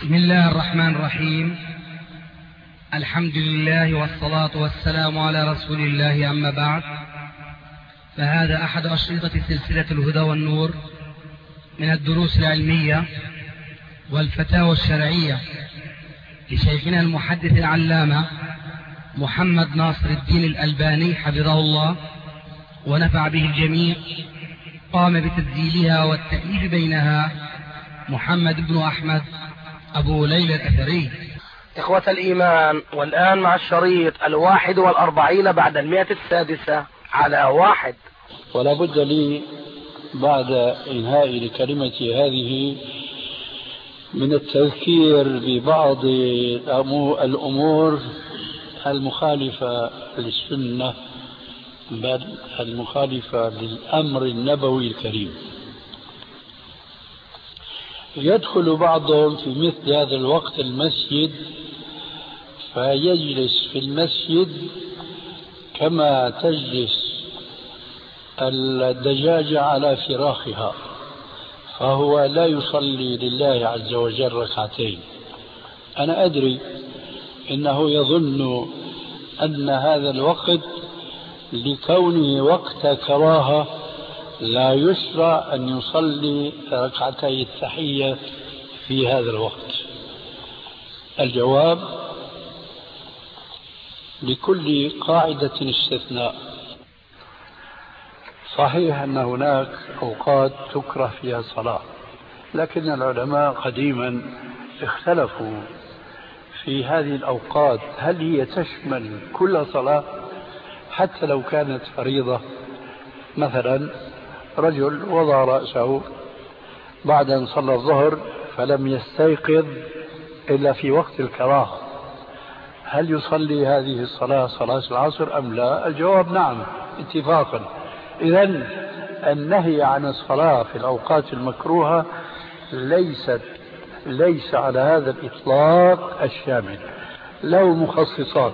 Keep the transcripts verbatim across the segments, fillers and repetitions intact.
بسم الله الرحمن الرحيم. الحمد لله والصلاة والسلام على رسول الله، أما بعد، فهذا أحد أشرطة سلسلة الهدى والنور من الدروس العلمية والفتاوى الشرعية لشيخنا المحدث العلامة محمد ناصر الدين الألباني حفظه الله ونفع به الجميع. قام بتسجيلها والتأليف بينها محمد بن أحمد أبو ليلى الأثري. إخوة الإيمان، والآن مع الشريط الواحد والأربعين بعد المئة السادسة على واحد. ولا بد لي بعد إنهاء لكلمتي هذه من التذكير ببعض الأمور المخالفة للسنة، بل المخالفة للأمر النبوي الكريم. يدخل بعضهم في مثل هذا الوقت المسجد فيجلس في المسجد كما تجلس الدجاجة على فراخها، فهو لا يصلي لله عز وجل ركعتين. أنا أدري إنه يظن أن هذا الوقت لكونه وقت كراهة لا يشرع أن يصلي ركعتي التحية في هذا الوقت. الجواب: لكل قاعدة استثناء. صحيح أن هناك أوقات تكره فيها الصلاة، لكن العلماء قديما اختلفوا في هذه الأوقات، هل هي تشمل كل صلاة حتى لو كانت فريضة؟ مثلا رجل وضع رأسه بعد أن صلى الظهر فلم يستيقظ إلا في وقت الكراهة، هل يصلي هذه الصلاة صلاة العصر أم لا؟ الجواب: نعم اتفاقا. إذن النهي عن الصلاة في الأوقات المكروهة ليست ليس على هذا الإطلاق الشامل، له مخصصات.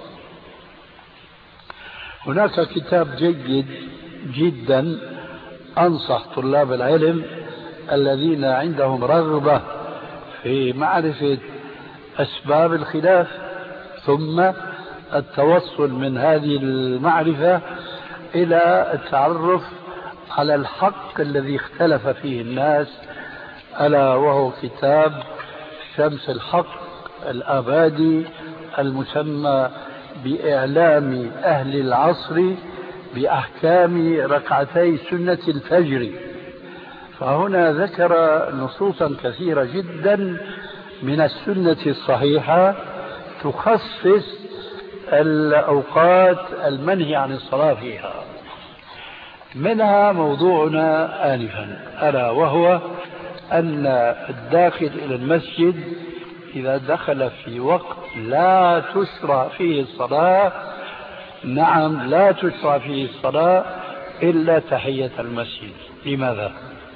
هناك كتاب جيد جدا أنصح طلاب العلم الذين عندهم رغبة في معرفة أسباب الخلاف ثم التوصل من هذه المعرفة إلى التعرف على الحق الذي اختلف فيه الناس، ألا وهو كتاب شمس الحق الآبادي المسمى بإعلام أهل العصر بأحكام ركعتي سنة الفجر. فهنا ذكر نصوصا كثيرة جدا من السنة الصحيحة تخصص الأوقات المنهي عن الصلاة فيها، منها موضوعنا آنفا، ألا وهو أن الداخل إلى المسجد إذا دخل في وقت لا تشرع فيه الصلاة، نعم لا تشرع فيه الصلاة إلا تحية المسجد. لماذا؟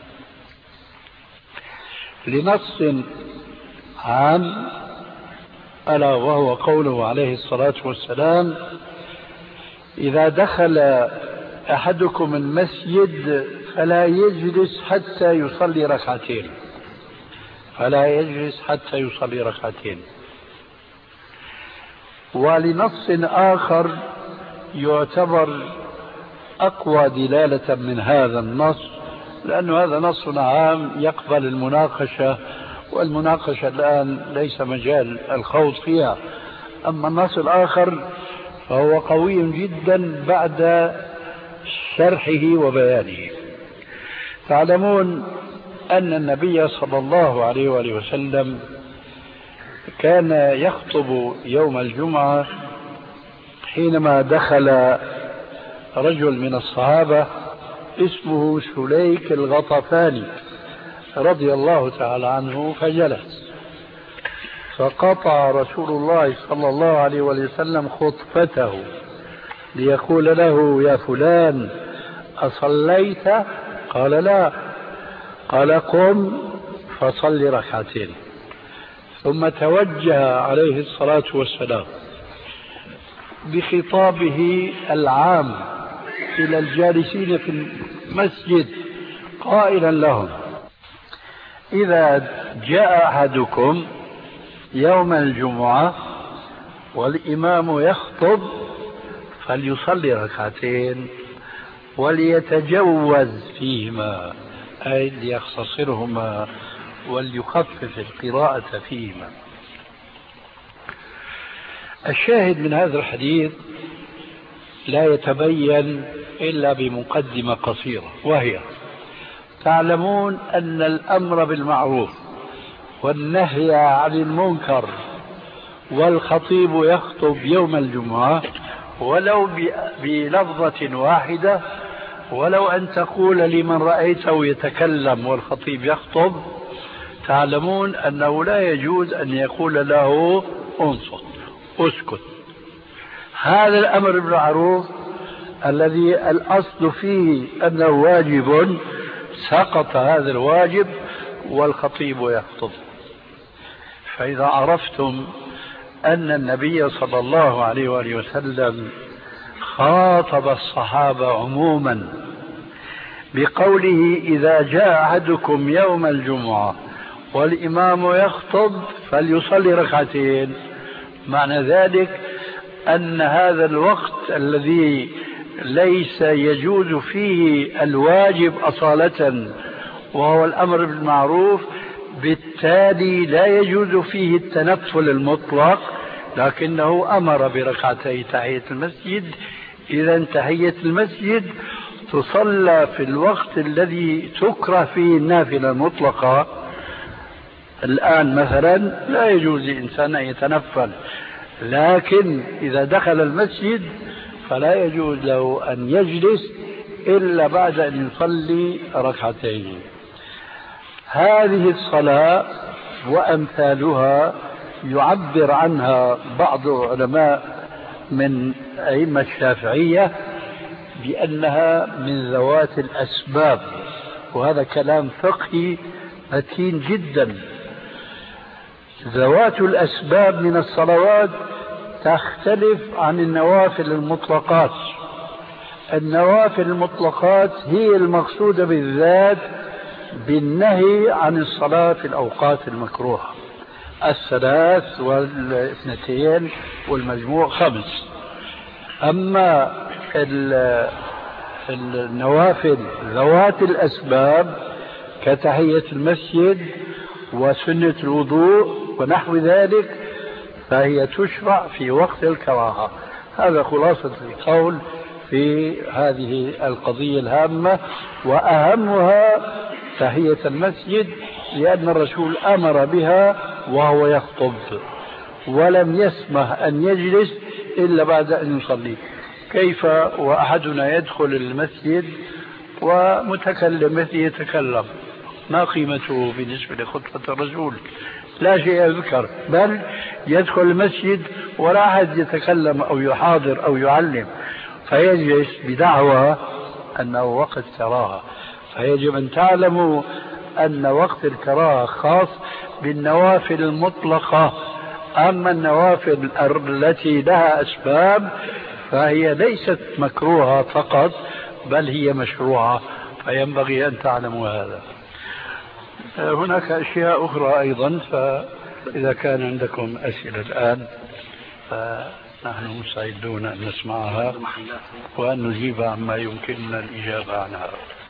لنص عام، ألا وهو قوله عليه الصلاة والسلام: إذا دخل أحدكم المسجد فلا يجلس حتى يصلي ركعتين فلا يجلس حتى يصلي ركعتين. ولنص آخر يعتبر أقوى دلالة من هذا النص، لأن هذا نص عام يقبل المناقشة، والمناقشة الآن ليس مجال الخوض فيها. أما النص الآخر فهو قوي جدا بعد شرحه وبيانه. تعلمون أن النبي صلى الله عليه وآله وسلم كان يخطب يوم الجمعة حينما دخل رجل من الصحابة اسمه سليك الغطفاني رضي الله تعالى عنه، فجلس، فقطع رسول الله صلى الله عليه وسلم خطبته ليقول له: يا فلان أصليت؟ قال: لا. قال: قم فصل ركعتين. ثم توجه عليه الصلاة والسلام بخطابه العام إلى الجالسين في المسجد قائلا لهم: إذا جاء أحدكم يوم الجمعة والإمام يخطب فليصلي ركعتين وليتجوز فيهما، أي ليختصرهما وليخفف القراءة فيهما. الشاهد من هذا الحديث لا يتبين إلا بمقدمة قصيرة، وهي: تعلمون أن الأمر بالمعروف والنهي عن المنكر والخطيب يخطب يوم الجمعة ولو بلفظة واحدة، ولو أن تقول لمن رأيته يتكلم والخطيب يخطب، تعلمون أنه لا يجوز أن يقول له انصت اسكت. هذا الأمر بالمعروف الذي الأصل فيه أنه واجب، سقط هذا الواجب والخطيب يخطب. فإذا عرفتم أن النبي صلى الله عليه وآله وسلم خاطب الصحابة عموما بقوله: إذا جاء أحدكم يوم الجمعة والإمام يخطب فليصلي ركعتين، معنى ذلك أن هذا الوقت الذي ليس يجوز فيه الواجب أصالة وهو الأمر بالمعروف، بالتالي لا يجوز فيه التنفل المطلق، لكنه أمر بركعتي تحية المسجد. إذا تحية المسجد تصلى في الوقت الذي تكره فيه النافلة المطلقة. الآن مثلا لا يجوز لإنسان أن يتنفل، لكن إذا دخل المسجد فلا يجوز له أن يجلس إلا بعد أن يصلي ركعتين. هذه الصلاة وأمثالها يعبر عنها بعض علماء من أئمة الشافعية بأنها من ذوات الأسباب، وهذا كلام فقهي متين جدا. ذوات الأسباب من الصلوات تختلف عن النوافل المطلقات. النوافل المطلقات هي المقصودة بالذات بالنهي عن الصلاة في الأوقات المكروهة، الثلاث والاثنتين والمجموع خمس. أما النوافل ذوات الأسباب كتحية المسجد وسنة الوضوء ونحو ذلك فهي تشرع في وقت الكراهة. هذا خلاصة القول في هذه القضية الهامة، وأهمها تحية المسجد، لأن الرسول أمر بها وهو يخطب ولم يسمح أن يجلس إلا بعد أن يصلي. كيف وأحدنا يدخل المسجد ومتكلم مثل يتكلم؟ ما قيمته بالنسبة لخطبة الرسول؟ لا شيء يذكر، بل يدخل المسجد ولا أحد يتكلم أو يحاضر أو يعلم، فيجلس بدعوى أنه وقت كراهة. فيجب أن تعلموا أن وقت الكراهة خاص بالنوافل المطلقة، أما النوافل التي لها أسباب فهي ليست مكروهة فقط، بل هي مشروعة، فينبغي أن تعلموا هذا. هناك أشياء أخرى أيضا، فإذا كان عندكم أسئلة الآن فنحن مستعدون أن نسمعها وأن نجيب عما يمكننا الإجابة عنها.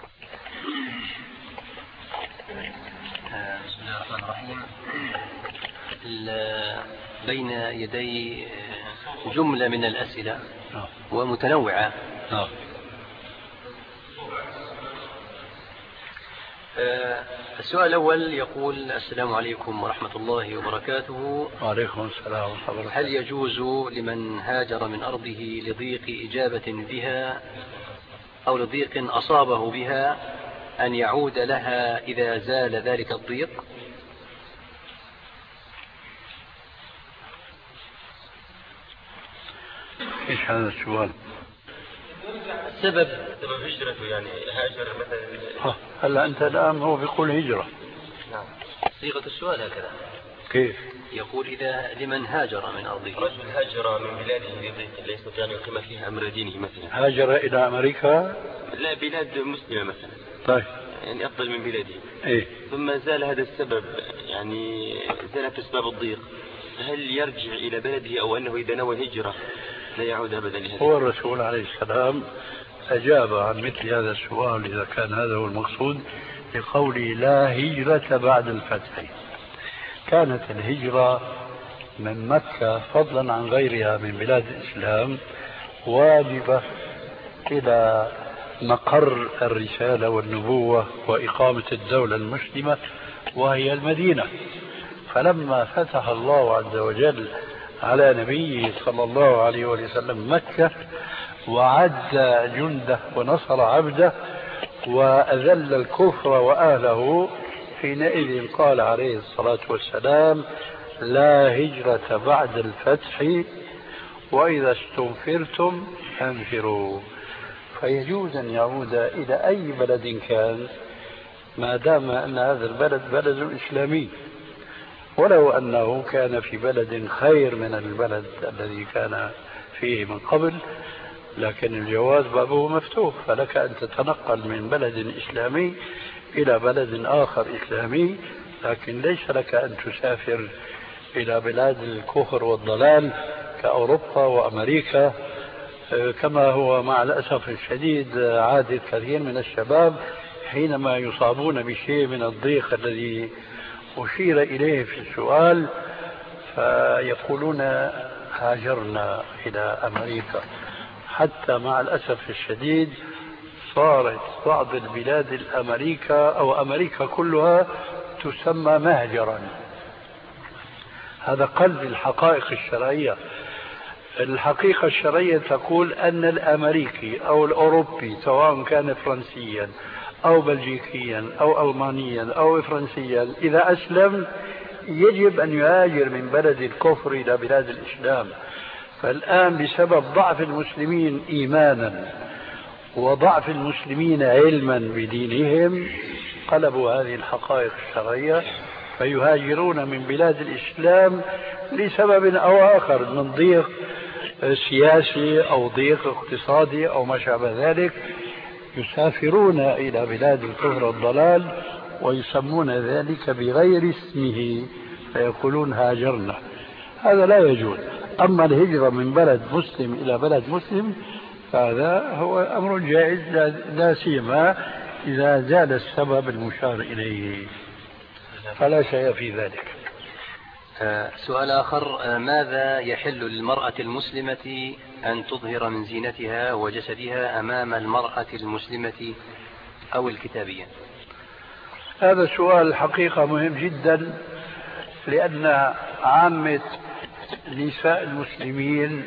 بسم الله الرحمن الرحيم. بين يدي جملة من الأسئلة ومتنوعة. السؤال الأول يقول: السلام عليكم ورحمة الله وبركاته. وعليكم السلام ورحمة الله وبركاته. هل يجوز لمن هاجر من أرضه لضيق إجابة بها أو لضيق أصابه بها أن يعود لها إذا زال ذلك الضيق؟ إيش هذا السؤال؟ سبب سبب هجرته، يعني هاجر مثلا. هلا أنت الآن هو بيقول هجرة. نعم، صيغة السؤال هكذا. كيف؟ يقول: إذا لمن هاجر من أرضه. رجل هاجر من بلاده لضيق لا يستطيع أن يقيم فيها أمر دينه مثلا. هاجر إلى أمريكا؟ لا، بلاد مسلمة مثلا. طيب. يعني أفضل من بلاده. إيه؟ ثم زال هذا السبب، يعني زالت أسباب الضيق، هل يرجع إلى بلده أو أنه إذا نوى هجرة لا يعود أبدا لهذا؟ هو الرسول عليه السلام أجاب عن مثل هذا السؤال إذا كان هذا هو المقصود بقوله لا هجرة بعد الفتح. كانت الهجرة من مكة فضلا عن غيرها من بلاد الإسلام واجبة إلى مقر الرسالة والنبوة وإقامة الدولة المسلمة وهي المدينة. فلما فتح الله عز وجل على نبيه صلى الله عليه وسلم مكة وعز جنده ونصر عبده وأذل الكفر وأهله، حينئذ قال عليه الصلاة والسلام لا هجرة بعد الفتح وإذا استنفرتم فانفروا. فيجوز أن يعود إلى أي بلد كان ما دام أن هذا البلد بلد إسلامي، ولو أنه كان في بلد خير من البلد الذي كان فيه من قبل، لكن الجواز بابه مفتوح، فلك أن تتنقل من بلد إسلامي إلى بلد آخر إسلامي، لكن ليس لك أن تسافر إلى بلاد الكفر والضلال كأوروبا وأمريكا، كما هو مع الأسف الشديد عادة كثير من الشباب حينما يصابون بشيء من الضيق الذي أشير إليه في السؤال فيقولون هاجرنا إلى أمريكا. حتى مع الأسف الشديد صارت بعض البلاد الأمريكا أو أمريكا كلها تسمى مهجرا. هذا قلب الحقائق الشرعية. الحقيقة الشرعية تقول أن الأمريكي أو الأوروبي سواء كان فرنسيا أو بلجيكيا أو ألمانيا أو فرنسيا إذا أسلم يجب أن يهاجر من بلد الكفر إلى بلاد الإسلام. فالآن بسبب ضعف المسلمين إيمانا وضعف المسلمين علما بدينهم قلبوا هذه الحقائق الشرعية فيهاجرون من بلاد الإسلام لسبب أو آخر، من ضيق سياسي أو ضيق اقتصادي أو ما شابه ذلك، يسافرون إلى بلاد الكفر والضلال ويسمون ذلك بغير اسمه فيقولون هاجرنا. هذا لا يجوز. أما الهجرة من بلد مسلم إلى بلد مسلم فهذا هو أمر جائز، لا سيما إذا زال السبب المشار إليه، فلا شيء في ذلك. سؤال آخر: ماذا يحل للمرأة المسلمة أن تظهر من زينتها وجسدها أمام المرأة المسلمة أو الكتابية؟ هذا سؤال حقيقة مهم جدا، لأن عامة نساء المسلمين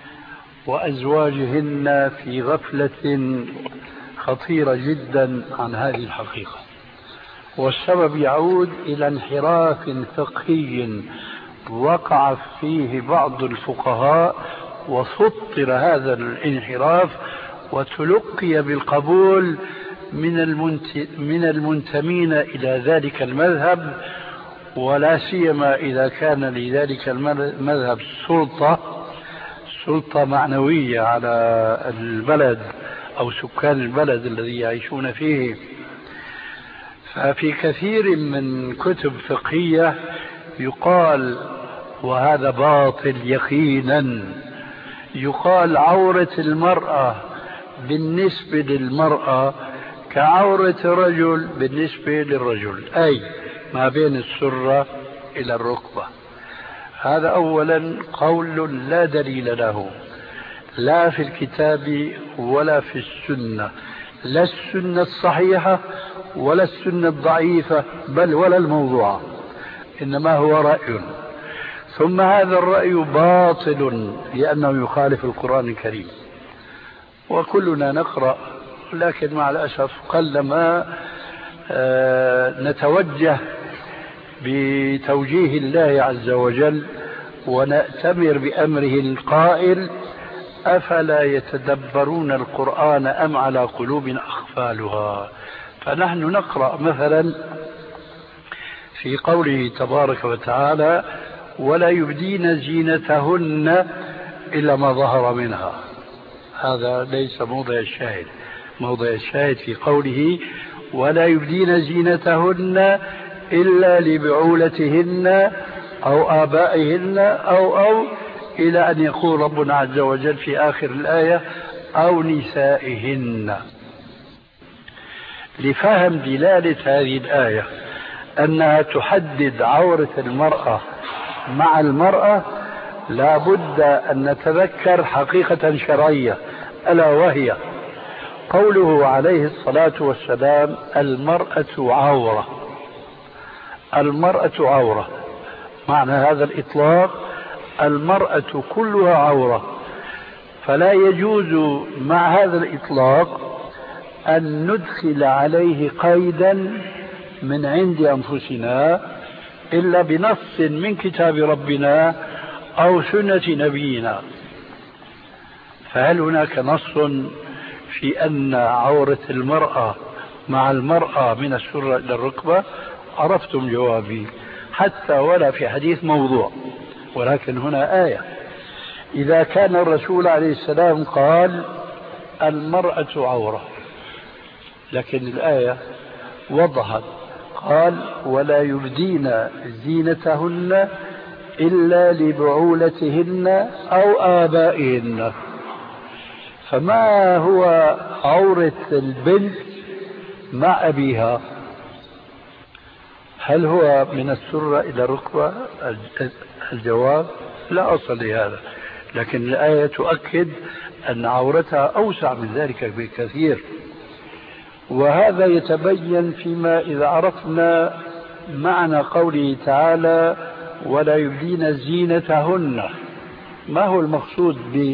وأزواجهن في غفلة خطيرة جدا عن هذه الحقيقة، والسبب يعود إلى انحراف فقهي وقع فيه بعض الفقهاء وسطر هذا الانحراف وتلقي بالقبول من من المنتمين إلى ذلك المذهب، ولا سيما إذا كان لذلك المذهب سلطة سلطة معنوية على البلد أو سكان البلد الذي يعيشون فيه. ففي كثير من كتب فقهية يقال، وهذا باطل يقينا، يقال عورة المرأة بالنسبة للمرأة كعورة الرجل بالنسبة للرجل، أي ما بين السرة إلى الركبة. هذا أولا قول لا دليل له، لا في الكتاب ولا في السنة، لا السنة الصحيحة ولا السنة الضعيفة بل ولا الموضوع، إنما هو رأي. ثم هذا الرأي باطل لأنه يخالف القرآن الكريم، وكلنا نقرأ، لكن مع الأسف قلما نتوجه بتوجيه الله عز وجل ونأتمر بأمره القائل أفلا يتدبرون القرآن أم على قلوب أقفالها. فنحن نقرأ مثلا في قوله تبارك وتعالى ولا يبدين زينتهن إلا ما ظهر منها، هذا ليس موضع الشاهد. موضع الشاهد في قوله ولا يبدين زينتهن إلا لبعولتهن أو آبائهن أو أو إلى أن يقول ربنا عز وجل في آخر الآية أو نسائهن. لفهم دلالة هذه الآية أنها تحدد عورة المرأة مع المرأة، لا بد أن نتذكر حقيقة شرعية، ألا وهي قوله عليه الصلاة والسلام المرأة عورة. المرأة عورة معنى هذا الإطلاق المرأة كلها عورة، فلا يجوز مع هذا الإطلاق أن ندخل عليه قيدا من عند أنفسنا إلا بنص من كتاب ربنا أو سنة نبينا. فهل هناك نص في أن عورة المرأة مع المرأة من السرة إلى الركبة؟ عرفتم جوابي، حتى ولا في حديث موضوع، ولكن هنا آية. إذا كان الرسول عليه السلام قال المرأة عورة، لكن الآية وضحت قال ولا يبدين زينتهن إلا لبعولتهن أو آبائهن. فما هو عورة البنت مع أبيها؟ هل هو من السرة إلى الركبة؟ الجواب لا أصل لهذا، لكن الآية تؤكد أن عورتها أوسع من ذلك بكثير. وهذا يتبين فيما إذا عرفنا معنى قوله تعالى ولا يبدين زينتهن. ما هو المقصود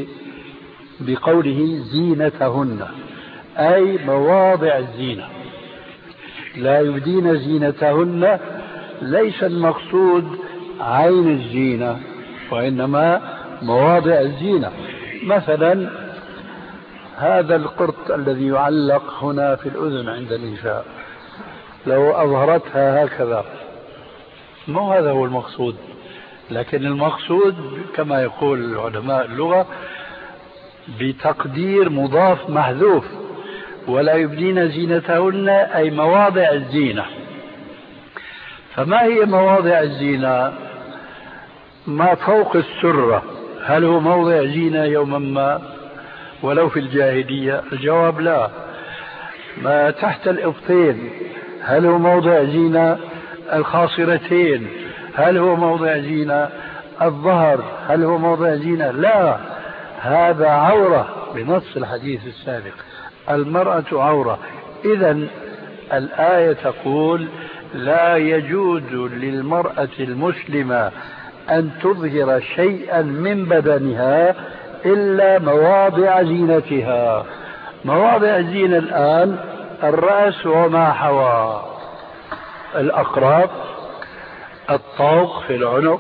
بقوله زينتهن؟ أي مواضع الزينة. لا يبدين زينتهن ليس المقصود عين الزينة، وإنما مواضع الزينة. مثلا هذا القرط الذي يعلق هنا في الأذن عند النساء، لو أظهرتها هكذا، مو هذا هو المقصود، لكن المقصود كما يقول علماء اللغة بتقدير مضاف محذوف، ولا يبدين زينتهن أي مواضع الزينة. فما هي مواضع الزينة؟ ما فوق السرة هل هو موضع زينة يوما ما ولو في الجاهلية؟ الجواب لا. ما تحت الإبطين هل هو موضع زينة؟ الخاصرتين هل هو موضع زينة؟ الظهر هل هو موضع زينة؟ لا، هذا عورة بنص الحديث السابق، المرأة عورة. إذن الآية تقول لا يجوز للمرأة المسلمة أن تظهر شيئا من بدنها إلا مواضع زينتها. مواضع الزينة الآن الرأس وما حوى، الأقراط، الطوق في العنق،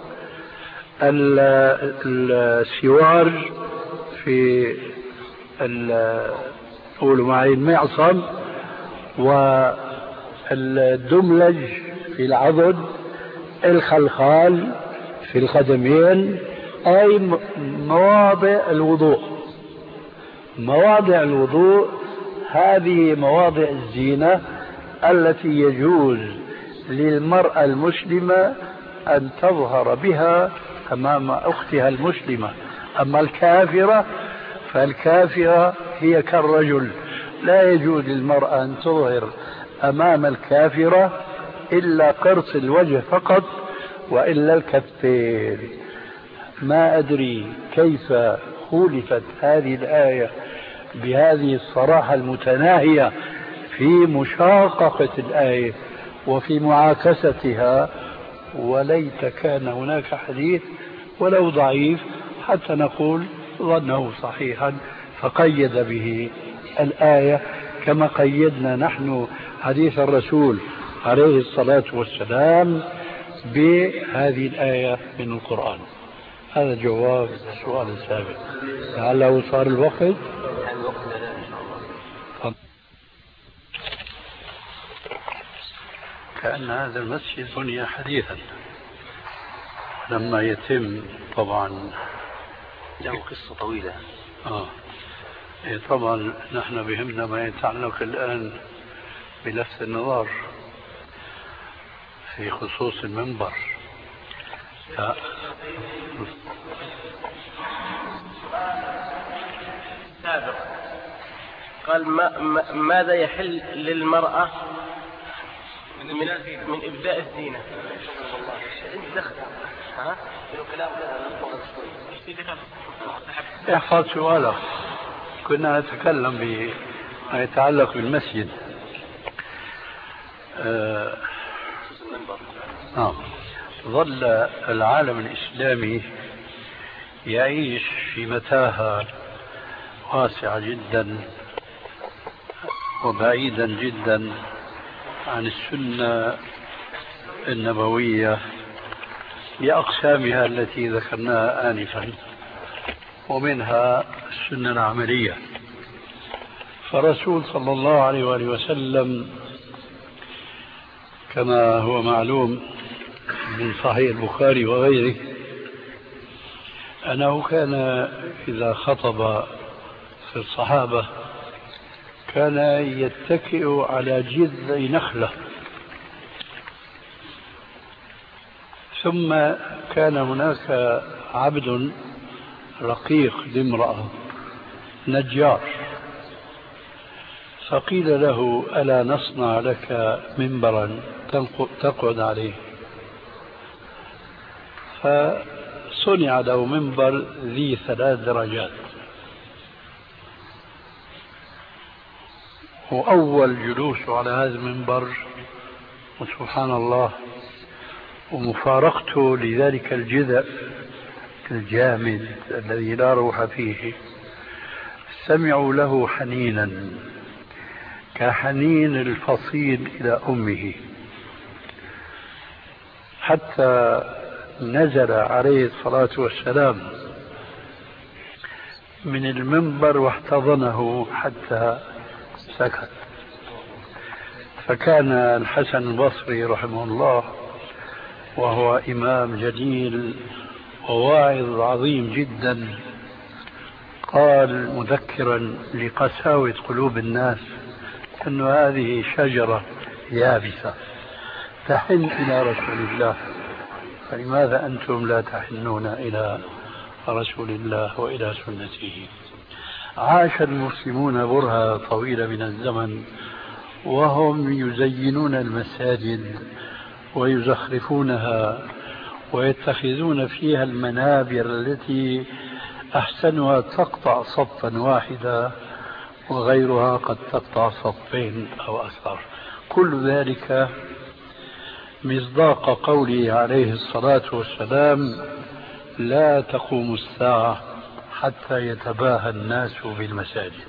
السوار في قولوا معي المعصم، والدملج في العضد، الخلخال في القدمين، أي مواضع الوضوء. مواضع الوضوء هذه مواضع الزينة التي يجوز للمرأة المسلمة أن تظهر بها أمام أختها المسلمة. أما الكافرة فالكافرة هي كالرجل، لا يجوز للمرأة أن تظهر أمام الكافرة إلا قرص الوجه فقط وإلا الكفين. ما أدري كيف خولفت هذه الآية بهذه الصراحة المتناهية في مشاققة الآية وفي معاكستها، وليت كان هناك حديث ولو ضعيف حتى نقول ظنه صحيحا فقيد به الآية كما قيدنا نحن حديث الرسول عليه الصلاة والسلام بهذه الآية من القرآن. هذا جواب السؤال السابق. لعله صار الوقت. كأن هذا المسجد بني حديثا، لما يتم طبعا له قصة طويلة. آه. إيه طبعا نحن بهمنا ما يتعلق الآن بلفت النظر في خصوص المنبر. لا. سابق قال ما ما ماذا يحل للمرأة من, من إبداء الزينة؟ ها؟ احفظ سؤالك. كنا نتكلم بما يتعلق بالمسجد. آه. آه. ظل العالم الإسلامي يعيش في متاهة واسعة جدا وبعيدا جدا عن السنة النبوية بأقسامها التي ذكرناها آنفا، ومنها السنة العملية. فالرسول صلى الله عليه وآله وسلم كما هو معلوم من صحيح البخاري وغيره أنه كان إذا خطب في الصحابة كان يتكئ على جذع نخلة، ثم كان هناك عبد رقيق لامرأة نجار، فقيل له ألا نصنع لك منبرا تقعد عليه؟ فصنع له منبر ذي ثلاث درجات، وأول جلوسه على هذا المنبر وسبحان الله ومفارقته لذلك الجذع الجامد الذي لا روح فيه، سمعوا له حنينا كحنين الفصيل إلى أمه، حتى نزل عليه الصلاة والسلام من المنبر واحتضنه حتى سكت. فكان الحسن البصري رحمه الله وهو إمام جليل وواعظ عظيم جدا قال مذكرا لقساوة قلوب الناس أن هذه شجرة يابسة تحن إلى رسول الله، فلماذا أنتم لا تحنون إلى رسول الله وإلى سنته؟ عاش المسلمون برهة طويلة من الزمن وهم يزينون المساجد ويزخرفونها ويتخذون فيها المنابر التي أحسنها تقطع صفا واحدا وغيرها قد تقطع صفين أو أكثر. كل ذلك مصداق قوله عليه الصلاة والسلام لا تقوم الساعة حتى يتباهى الناس بالمساجد.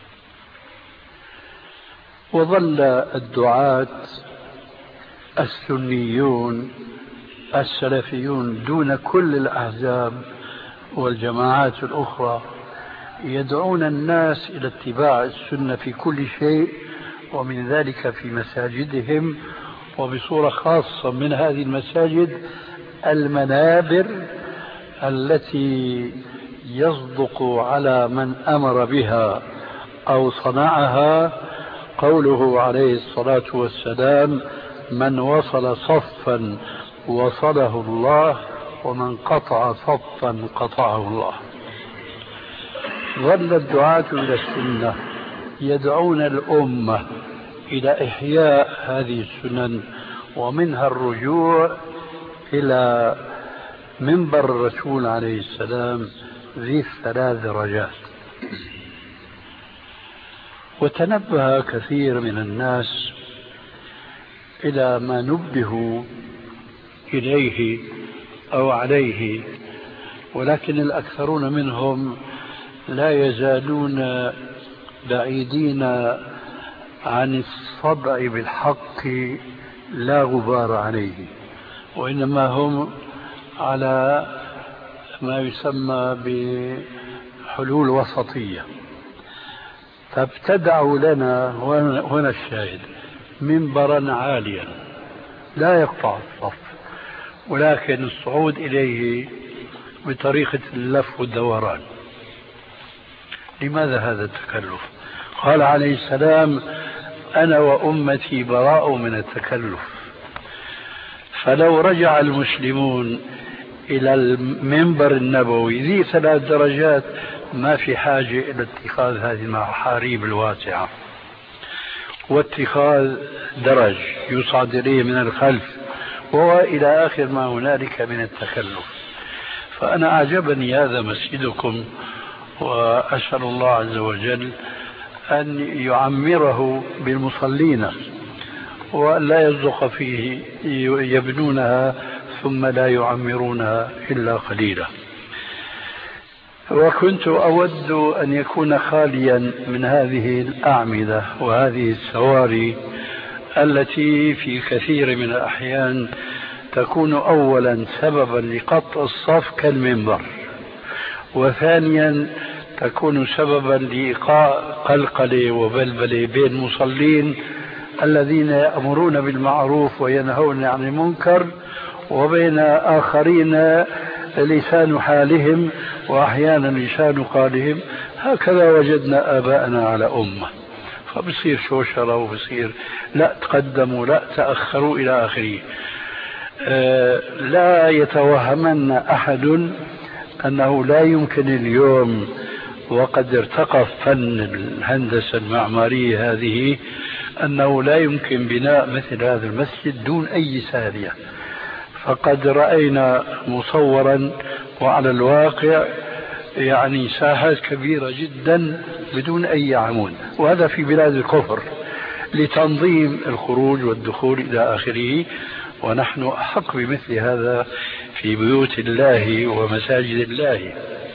وظل الدعاة السنيون السلفيون دون كل الأحزاب والجماعات الأخرى يدعون الناس إلى اتباع السنة في كل شيء، ومن ذلك في مساجدهم، وبصورة خاصة من هذه المساجد المنابر التي يصدق على من أمر بها أو صنعها قوله عليه الصلاة والسلام من وصل صفا وصله الله ومن قطع صفا قطعه الله. ظل الدعاة إلى السنة يدعون الأمة إلى إحياء هذه السنن، ومنها الرجوع إلى منبر الرسول عليه السلام ذي الثلاث درجات. وتنبه كثير من الناس إلى ما نبهوا إليه أو عليه، ولكن الأكثرون منهم لا يزالون بعيدين عن الصدع بالحق لا غبار عليه، وإنما هم على ما يسمى بحلول وسطية. فابتدعوا لنا هنا الشاهد منبرا عاليا لا يقطع الصف، ولكن الصعود إليه بطريقة اللف والدوران. لماذا هذا التكلف؟ قال عليه السلام أنا وأمتي براء من التكلف. فلو رجع المسلمون إلى المنبر النبوي ذي ثلاث درجات ما في حاجة إلى اتخاذ هذه المحاريب الواسعة، واتخاذ درج يصعد إليه من الخلف وإلى آخر ما هنالك من التكلف. فأنا أعجبني هذا مسجدكم، وأسأل الله عز وجل أن يعمره بالمصلين وأن لا يصدق فيه يبنونها ثم لا يعمرونها إلا قليلا. وكنت أود أن يكون خاليا من هذه الأعمدة وهذه السواري التي في كثير من الأحيان تكون أولا سببا لقطع الصف كالمنبر، وثانيا تكون سببا لإيقاع قلقلة وبلبلة بين المصلين الذين يأمرون بالمعروف وينهون عن المنكر، وبين آخرين لسان حالهم وأحيانا لسان قالهم. هكذا وجدنا آباءنا على أمة، فبصير شوشرة وبصير لا تقدموا لا تأخروا إلى آخره. أه لا يتوهمن أحد أنه لا يمكن اليوم وقد ارتقى فن الهندسة المعمارية هذه أنه لا يمكن بناء مثل هذا المسجد دون أي سارية. فقد رأينا مصورا وعلى الواقع يعني ساحات كبيرة جدا بدون أي عمود، وهذا في بلاد الكفر لتنظيم الخروج والدخول إلى آخره، ونحن أحق بمثل هذا في بيوت الله ومساجد الله.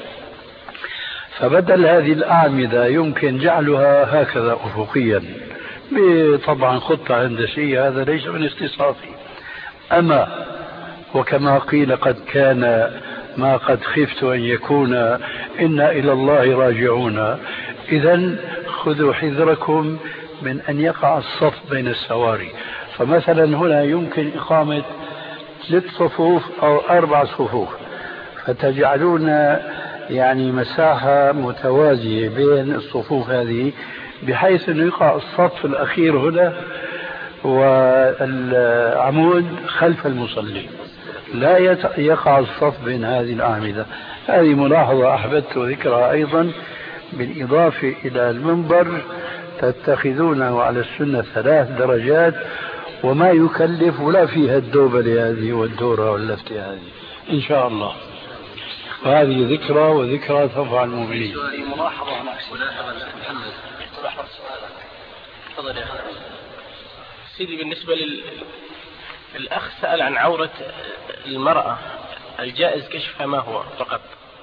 فبدل هذه الأعمدة يمكن جعلها هكذا أفقيا طبعا خطة هندسية، هذا ليس من اختصاصي. أما وكما قيل قد كان ما قد خفت أن يكون إنا إلى الله راجعون، إذن خذوا حذركم من أن يقع الصف بين السواري. فمثلا هنا يمكن إقامة ثلاث صفوف أو أربع صفوف، فتجعلون يعني مساحة متوازية بين الصفوف هذه بحيث أن يقع الصف الأخير هنا والعمود خلف المصلي، لا يقع الصف بين هذه الأعمدة. هذه ملاحظة أحببت ذكرها أيضا، بالإضافة إلى المنبر تتخذونه على السنة ثلاث درجات وما يكلف ولا فيها الدوبلة هذه والدورة واللفتة هذه إن شاء الله. وهذه ذكرى وذكرى تنفع المؤمنين. ملاحظة ملاحظة محمد ملاحظة سؤال. تفضل يا أخي. سيدي بالنسبة للأخ سأل عن عورة المرأة الجائز كشفها ما هو فقط،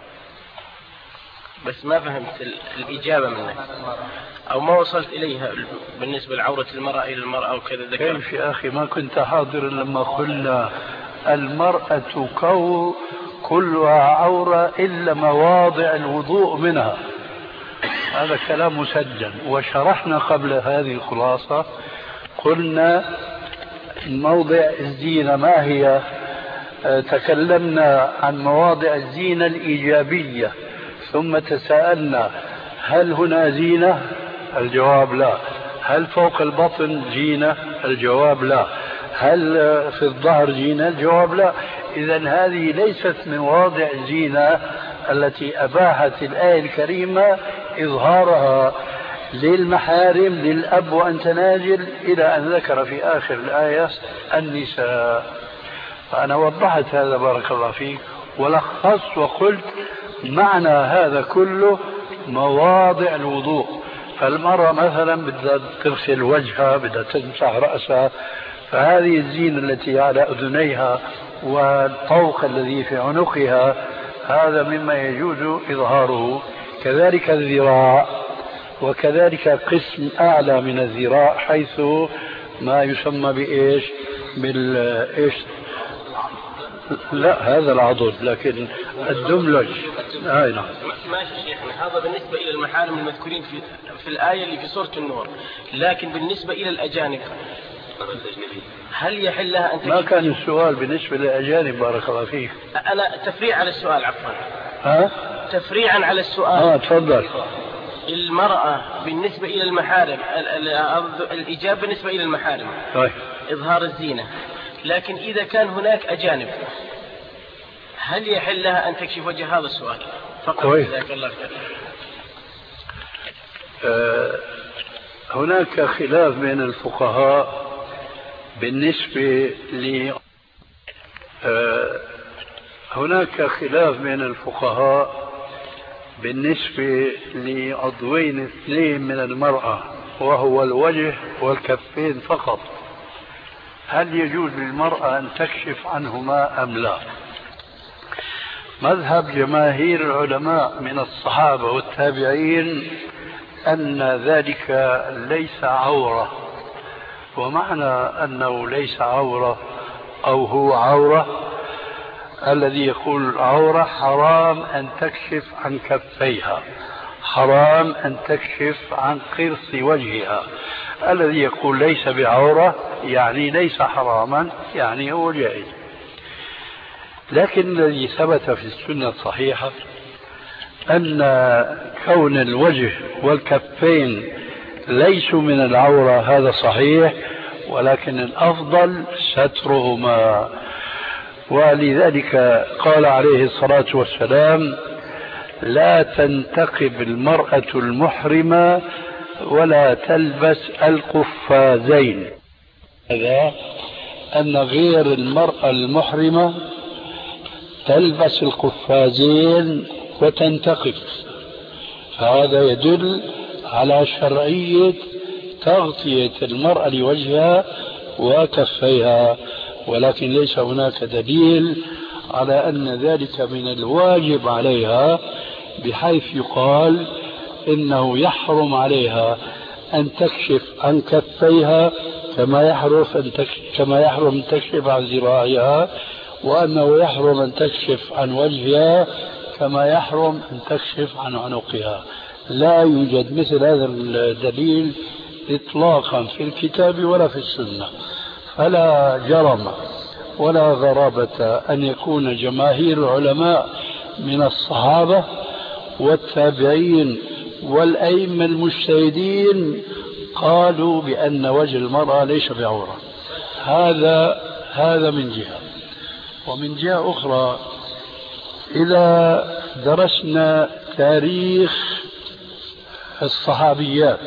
بس ما فهمت الإجابة منك أو ما وصلت إليها بالنسبة لعورة المرأة إلى المرأة وكذا ذكر. كيف يا أخي ما كنت حاضر لما قلنا المرأة كو كلها عورة إلا مواضع الوضوء منها؟ هذا كلام مسجل، وشرحنا قبل هذه الخلاصة قلنا موضع الزينة ما هي. تكلمنا عن مواضع الزينة الإيجابية ثم تساءلنا هل هنا زينة؟ الجواب لا. هل فوق البطن زينة؟ الجواب لا. هل في الظهر زينة؟ الجواب لا. إذن هذه ليست من مواضع الزينة التي أباحت الآية الكريمة إظهارها للمحارم للأب وأنت نازل، إلى أن ذكر في آخر الآية النساء. فأنا وضحت هذا بارك الله فيك ولخصت وقلت معنى هذا كله مواضع الوضوء. فالمرأة مثلا بدها تغسل وجهها، بدها تمسح رأسها، فهذه الزينة التي على أذنيها والطوق الذي في عنقها هذا مما يجوز إظهاره. كذلك الذراع، وكذلك قسم أعلى من الذراع حيث ما يسمى بإيش بالإيش لا هذا العضد لكن الدملج. آه نعم. ماشي شيخنا، هذا بالنسبة إلى المحارم المذكورين في في الآية اللي في سورة النور، لكن بالنسبة إلى الأجانب هل يحل لها أن تجد؟ ما كان السؤال بالنسبة للأجانب بارك الله فيك. أنا تفريع على السؤال عفوا. ها؟ تفريعا على السؤال. آه تفضل. المرأة بالنسبة إلى المحارم، الإجابة بالنسبة إلى المحارم طيب. إظهار الزينة، لكن إذا كان هناك أجانب هل يحل لها أن تكشف وجه؟ هذا السؤال فقط. جزاك الله خير. أه هناك خلاف بين الفقهاء بالنسبة ل أه هناك خلاف بين الفقهاء بالنسبة لعضوين اثنين من المرأة، وهو الوجه والكفين فقط. هل يجوز للمرأة أن تكشف عنهما أم لا؟ مذهب جماهير العلماء من الصحابة والتابعين أن ذلك ليس عورة، ومعنى أنه ليس عورة أو هو عورة، الذي يقول عورة حرام أن تكشف عن كفيها، حرام أن تكشف عن قرص وجهها. الذي يقول ليس بعورة يعني ليس حراما، يعني هو جائز. لكن الذي ثبت في السنة الصحيحة أن كون الوجه والكفين ليسوا من العورة، هذا صحيح، ولكن الأفضل سترهما. ولذلك قال عليه الصلاة والسلام: لا تنتقب المرأة المحرمة ولا تلبس القفازين. هذا أن غير المرأة المحرمة تلبس القفازين وتنتقب، فهذا يدل على شرعية تغطية المرأة لوجهها وكفيها، ولكن ليس هناك دليل على أن ذلك من الواجب عليها، بحيث يقال إنه يحرم عليها أن تكشف عن كفيها كما يحرم أن تكشف, كما يحرم أن تكشف عن ذراعها، وأنه يحرم أن تكشف عن وجهها كما يحرم أن تكشف عن عنقها. لا يوجد مثل هذا الدليل إطلاقا في الكتاب ولا في السنة، فلا جرم ولا غرابة أن يكون جماهير العلماء من الصحابة والتابعين والأئمة المجتهدين قالوا بأن وجه المرأة ليس بعورة. هذا هذا من جهة. ومن جهة أخرى، إذا درسنا تاريخ الصحابيات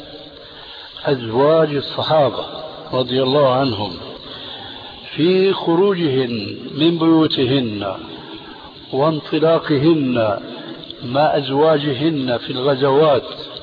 أزواج الصحابة رضي الله عنهم في خروجهن من بيوتهن وانطلاقهن مع أزواجهن في الغزوات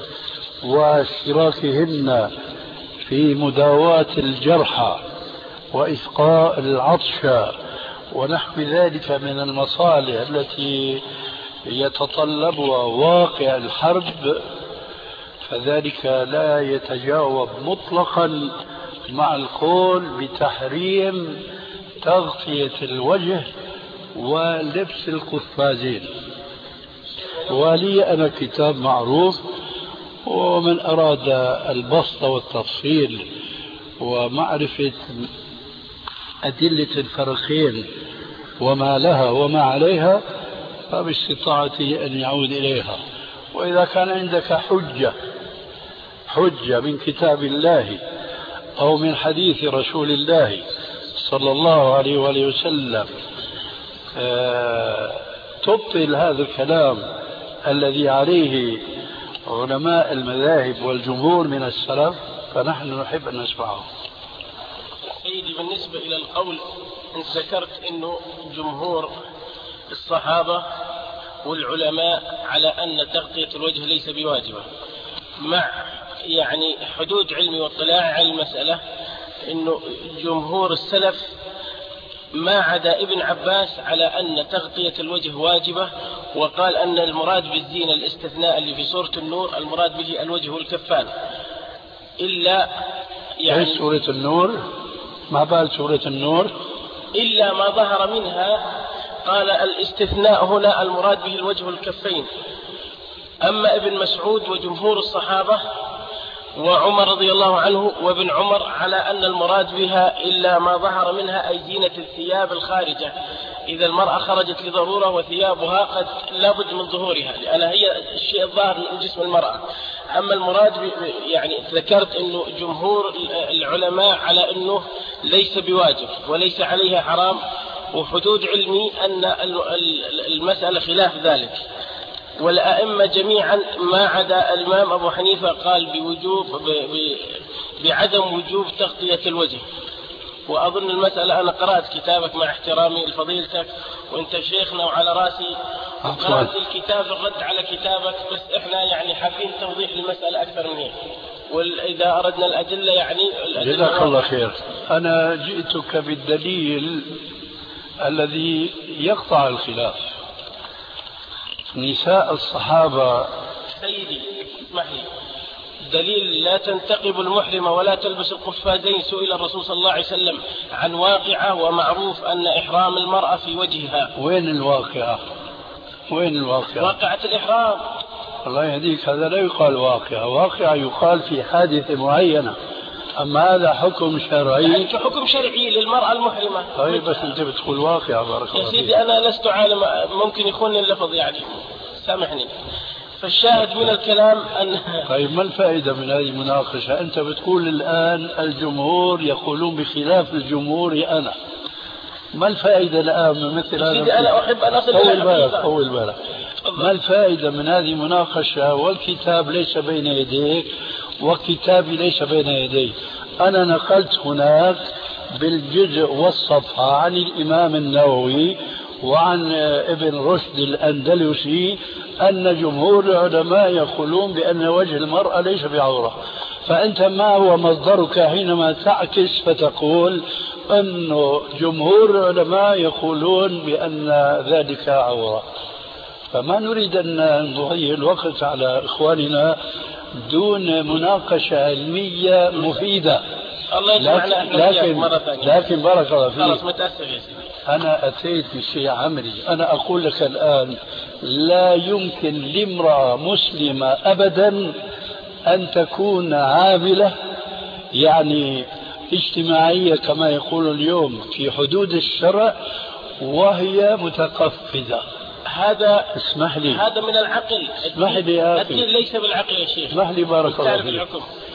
واشتراكهن في مداواة الجرحى وإسقاء العطش ونحو ذلك من المصالح التي يتطلبها واقع الحرب، فذلك لا يتجاوب مطلقا مع القول بتحريم تغطية الوجه ولبس القفازين. ولي أنا كتاب معروف، ومن أراد البسط والتفصيل ومعرفة أدلة الفرقين وما لها وما عليها فباستطاعته أن يعود إليها. وإذا كان عندك حجة حجة من كتاب الله أو من حديث رسول الله صلى الله عليه وآله وسلم تبطل هذا الكلام الذي عليه علماء المذاهب والجمهور من السلف، فنحن نحب أن نسمعه. سيدي، بالنسبة إلى القول، أنت ذكرت أنه جمهور الصحابة والعلماء على أن تغطية الوجه ليس بواجبة، مع يعني حدود علمي واطلاعي على المسألة أنه جمهور السلف ما عدا ابن عباس على أن تغطية الوجه واجبة، وقال أن المراد بالزينة الاستثناء اللي في سورة النور المراد به الوجه والكفان، إلا يعني سورة النور، ما بال سورة النور إلا ما ظهر منها. قال الاستثناء هنا المراد به الوجه والكفين. أما ابن مسعود وجمهور الصحابة وعمر رضي الله عنه وابن عمر على أن المراد بها إلا ما ظهر منها أي زينة الثياب الخارجة، إذا المرأة خرجت لضرورة وثيابها قد لابد من ظهورها لأن هي الشيء الظاهر من جسم المرأة. أما المراد يعني ذكرت أنه جمهور العلماء على أنه ليس بواجب وليس عليها حرام، وحدود علمي أن المسألة خلاف ذلك، والأئمة جميعا ما عدا الإمام أبو حنيفة قال بوجوب بعدم وجوب تغطية الوجه. وأظن المسألة أنا قرأت كتابك مع احترامي لفضيلتك وأنت شيخنا وعلى راسي، قرأت الكتاب الرد على كتابك، بس إحنا يعني حابين توضيح المسألة أكثر من هيك، وإذا أردنا الأدلة يعني جزاك الله خير. أنا جئتك بالدليل الذي يقطع الخلاف. نساء الصحابة سيدي اسمح لي، دليل لا تنتقب المحرمة ولا تلبس القفازين، سئل الرسول صلى الله عليه وسلم عن واقعة ومعروف أن إحرام المرأة في وجهها. وين الواقعة؟ وين الواقعة؟ واقعة الإحرام. الله يهديك، هذا لا يقال واقعة، واقعة يقال في حادثة معينة، أما هذا حكم شرعي. يعني حكم شرعي للمرأة المحرمة. طيب بس أنت بتقول واقعة. بارك الله فيك. يا سيدي أنا لست عالم، ممكن يخون اللفظ يعني، سامحني. فالشاهد من الكلام أن طيب ما الفائدة من هذه المناقشة؟ أنت بتقول الآن الجمهور يقولون بخلاف الجمهور أنا، ما الفائدة الآن من مثل هذا؟ سيدي أنا أحب أن أصل طول بالك طول بالك. ما الفائدة من هذه المناقشة والكتاب ليس بين يديك وكتابي ليس بين يدي؟ أنا نقلت هناك بالجزء والصفحة عن الإمام النووي وعن ابن رشد الأندلسي أن جمهور العلماء يقولون بأن وجه المرأة ليس بعورة. فأنت ما هو مصدرك حينما تعكس فتقول أن جمهور العلماء يقولون بأن ذلك عورة؟ فما نريد أن نضيع الوقت على إخواننا دون مناقشة علمية مفيدة. الله يجمعنا لكن, مرة ثانية. لكن بارك الله فيك. خلاص متأسف يا سيدي. أنا أتيت بشيء عملي. أنا أقول لك الآن لا يمكن لامرأة مسلمة أبدا أن تكون عاملة يعني اجتماعية كما يقول اليوم في حدود الشرع وهي متقفزة. هذا اسمح لي، هذا من العقل. اسمح لي يا أخي، الدين ليس بالعقل يا شيخ. اسمح لي بارك الله فيك.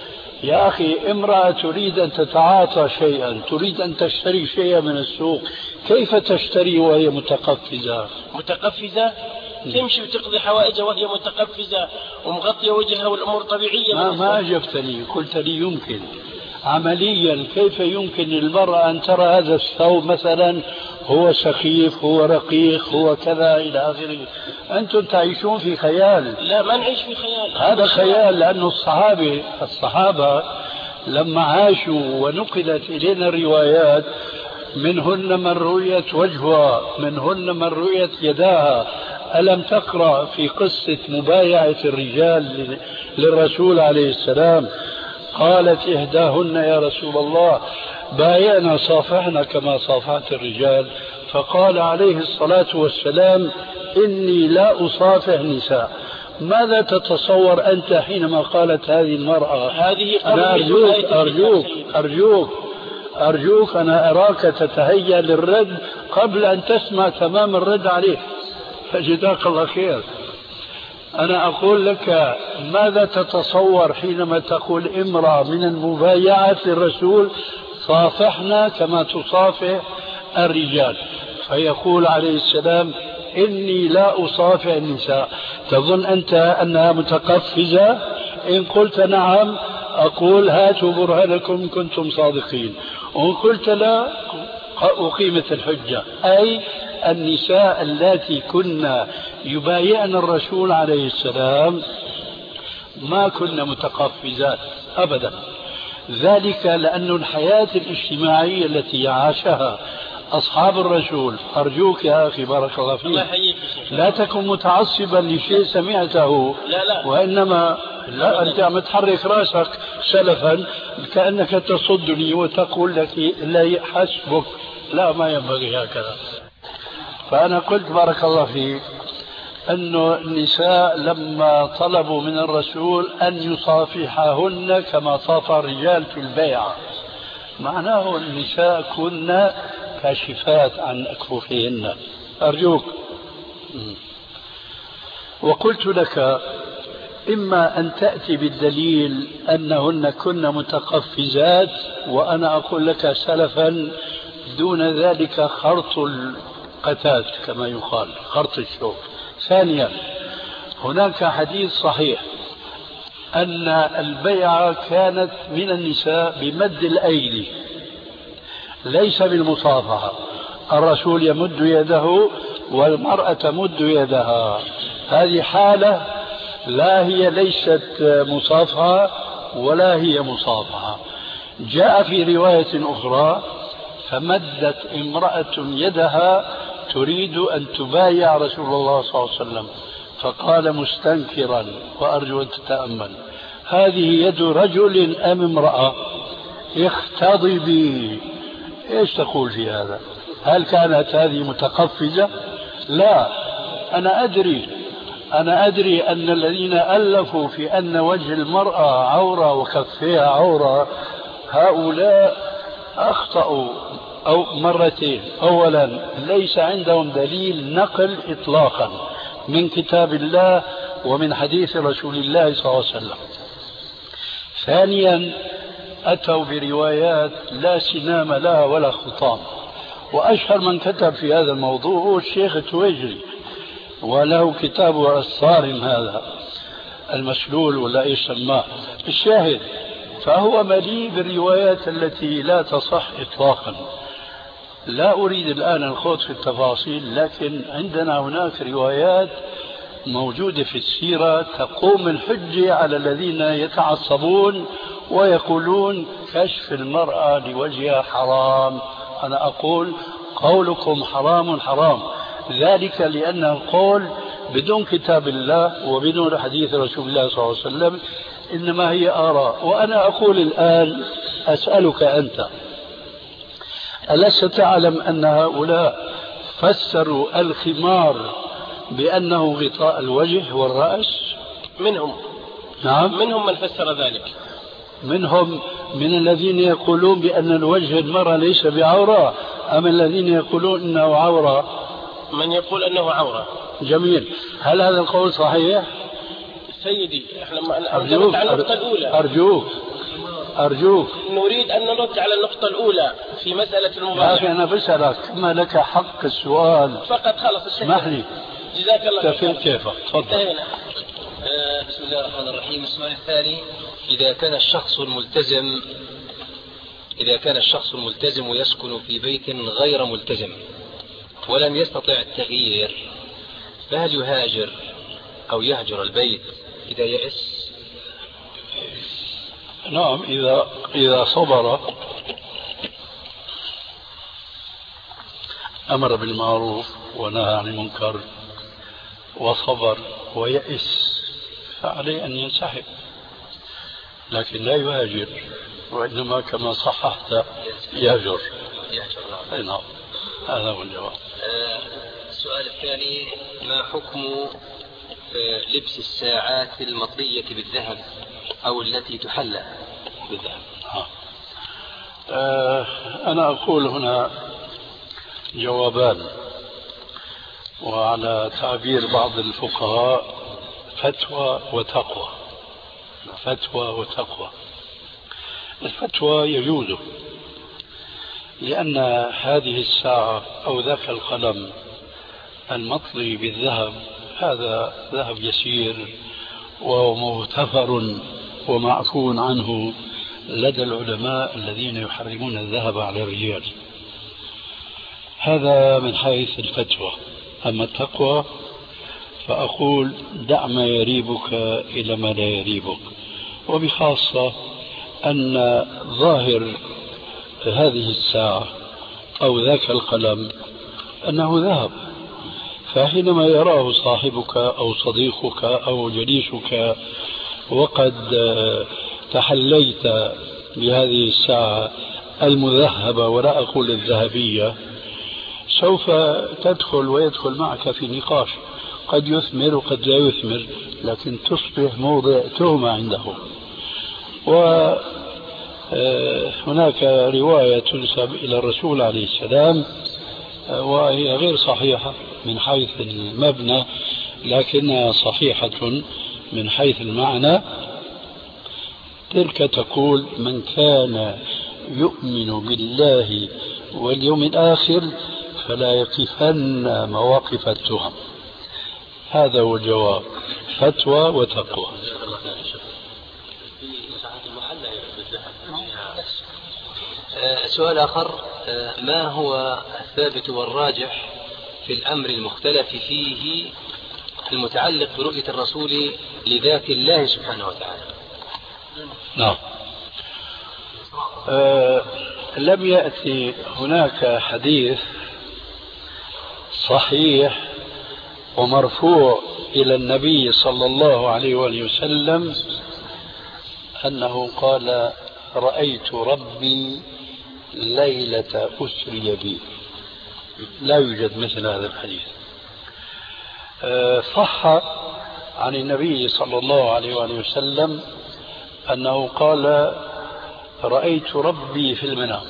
يا أخي امرأة تريد أن تتعاطى شيئا، تريد أن تشتري شيئا من السوق، كيف تشتري وهي متقفزة؟ متقفزة تمشي وتقضي حوائجها وهي متقفزة ومغطية وجهها والأمور طبيعية. ما, ما أجبتني، قلت لي يمكن عمليا. كيف يمكن للمرأة أن ترى هذا الثوب مثلا هو سخيف هو رقيق هو كذا إلى آخره؟ أنتم تعيشون في خيال. لا ما نعيش في خيال، هذا خيال. لأن الصحابة الصحابة لما عاشوا ونقلت إلينا الروايات منهن من رؤيت وجهها منهن من رؤيت يداها. ألم تقرأ في قصة مبايعة الرجال للرسول عليه السلام؟ قالت إهداهن يا رسول الله بايعنا صافحنا كما صافحت الرجال، فقال عليه الصلاة والسلام إني لا أصافح نساء. ماذا تتصور أنت حينما قالت هذه المرأة؟ هذه أنا أرجوك أرجوك أرجوك أرجوك أنا أراك تتهيأ للرد قبل أن تسمع تمام الرد عليه، فجزاك الله خير. أنا أقول لك ماذا تتصور حينما تقول امرأة من المبايعة للرسول صافحنا كما تصافح الرجال، فيقول عليه السلام إني لا أصافح النساء. تظن أنت أنها متقفزة؟ إن قلت نعم أقول هاتوا برهانكم إن كنتم صادقين، وإن قلت لا أقيمت الحجة. أي النساء اللاتي كنا يبايعن الرسول عليه السلام ما كنا متقفزات أبدا. ذلك لأن الحياة الاجتماعية التي عاشها أصحاب الرسول، أرجوك يا أخي بارك الله فيك لا تكن متعصبا لشيء سمعته، لا لا. وإنما لا أنت عم تحرك رأسك سلفا كأنك تصدني وتقول لك لا حسبك، لا ما ينبغي هكذا. فأنا قلت بارك الله فيك أن النساء لما طلبوا من الرسول أن يصافحهن كما صافح الرجال في البيعة، معناه النساء كنا كاشفات عن أكفوفهن. أرجوك. وقلت لك إما أن تأتي بالدليل أنهن كن متقفزات، وأنا أقول لك سلفا دون ذلك خرط القتات كما يقال، خرط الشوك. ثانيا، هناك حديث صحيح أن البيعة كانت من النساء بمد الأيدي ليس بالمصافحة، الرسول يمد يده والمرأة تمد يدها، هذه حالة لا هي ليست مصافحة ولا هي مصافحة. جاء في رواية أخرى فمدت امرأة يدها تريد أن تبايع رسول الله صلى الله عليه وسلم فقال مستنكرا وأرجو أن تتأمل، هذه يد رجل أم امرأة؟ اختضبي. ايش تقول في هذا؟ هل كانت هذه متقفزة؟ لا، أنا أدري أنا أدري أن الذين ألفوا في أن وجه المرأة عورة وكفيها عورة هؤلاء أخطأوا أو مرتين. أولا، ليس عندهم دليل نقل إطلاقا من كتاب الله ومن حديث رسول الله صلى الله عليه وسلم. ثانيا، أتوا بروايات لا سنام لها ولا خطام، وأشهر من كتب في هذا الموضوع هو الشيخ التويجري، وله كتابه الصارم هذا المسلول ولا ايش سماه. الشاهد، فهو مليء بالروايات التي لا تصح إطلاقا. لا أريد الآن الخوض في التفاصيل، لكن عندنا هناك روايات موجودة في السيرة تقوم الحجة على الذين يتعصبون ويقولون كشف المرأة لوجهها حرام. أنا أقول قولكم حرام حرام، ذلك لأنه قول بدون كتاب الله وبدون حديث رسول الله صلى الله عليه وسلم، إنما هي آراء. وأنا أقول الآن أسألك أنت، ألست تعلم أن هؤلاء فسروا الخمار بأنه غطاء الوجه والرأس؟ منهم نعم، منهم من فسر ذلك، منهم من الذين يقولون بأن الوجه المرأة ليس بعورة، أم الذين يقولون أنه عورة؟ من يقول أنه عورة. جميل. هل هذا القول صحيح؟ سيدي، احنا أرجوك على النقطة الأولى. أرجوك أرجوك نريد أن نرد على النقطة الأولى في مسألة المبايعة. يا أخي أنا بسألك، ما لك حق السؤال فقط. خلص اسمح لي. جزاك الله خير. كيف؟ تفضل. آه بسم الله الرحمن الرحيم. السؤال الثاني، إذا كان الشخص الملتزم إذا كان الشخص الملتزم يسكن في بيت غير ملتزم ولم يستطع التغيير، فهل يهاجر أو يهجر البيت إذا يئس؟ نعم، إذا إذا صبر أمر بالمعروف ونهى عن المنكر وصبر ويئس فعليه أن ينسحب، لكن لا يهاجر، وإنما كما صححت يهجر. نعم، هذا هو الجواب. السؤال الثاني، ما حكم لبس الساعات المطلية بالذهب أو التي تحلى بالذهب؟ آه أنا أقول هنا جوابان، وعلى تعبير بعض الفقهاء فتوى وتقوى. فتوى وتقوى. الفتوى يجوز، لأن هذه الساعة أو ذاك القلم المطلي بالذهب هذا ذهب يسير ومغتفر ومعفو عنه لدى العلماء الذين يحرمون الذهب على الرجال. هذا من حيث الفتوى. أما التقوى فأقول دع ما يريبك إلى ما لا يريبك، وبخاصة أن ظاهر هذه الساعة أو ذاك القلم أنه ذهب، فحينما يراه صاحبك أو صديقك أو جليسك وقد تحليت بهذه الساعة المذهبة ولا أقول الذهبية، سوف تدخل ويدخل معك في نقاش قد يثمر وقد لا يثمر، لكن تصبح موضع تهمة عنده. وهناك رواية تنسب إلى الرسول عليه السلام وهي غير صحيحة من حيث المبنى لكنها صحيحة من حيث المعنى. تلك تقول: من كان يؤمن بالله واليوم الآخر فلا يقفن مواقف التهم. هذا هو الجواب، فتوى وتقوى. سؤال آخر، ما هو الثابت والراجح في الأمر المختلف فيه المتعلق برؤية الرسول لذات الله سبحانه وتعالى؟ نعم. أه لم يأتي هناك حديث صحيح ومرفوع إلى النبي صلى الله عليه وآله وسلم أنه قال رأيت ربي ليلة أسري بي. لا يوجد مثل هذا الحديث. أه صح عن النبي صلى الله عليه وآله وسلم أنه قال رأيت ربي في المنام،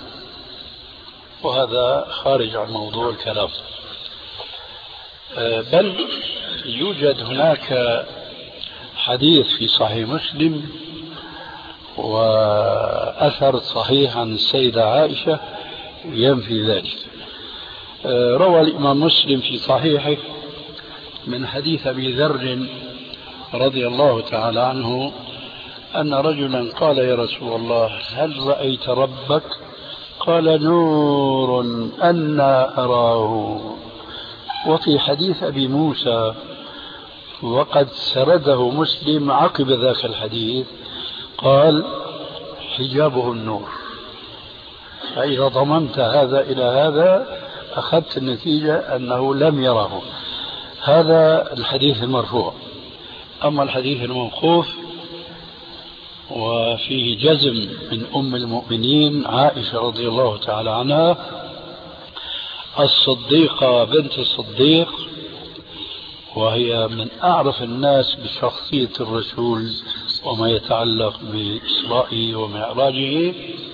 وهذا خارج عن موضوع الكلام. بل يوجد هناك حديث في صحيح مسلم وأثر صحيح عن السيدة عائشة ينفي ذلك. روى الإمام مسلم في صحيحه من حديث أبي ذر رضي الله تعالى عنه أن رجلا قال يا رسول الله هل رأيت ربك؟ قال نور أنا أراه. وفي حديث أبي موسى وقد سرده مسلم عقب ذاك الحديث قال حجابه النور. فإذا ضممت هذا إلى هذا أخذت النتيجة أنه لم يره. هذا الحديث المرفوع. أما الحديث الموقوف وفيه جزم من أم المؤمنين عائشة رضي الله تعالى عنها الصديقة بنت الصديق، وهي من أعرف الناس بشخصية الرسول وما يتعلق بإسرائه ومعراجه،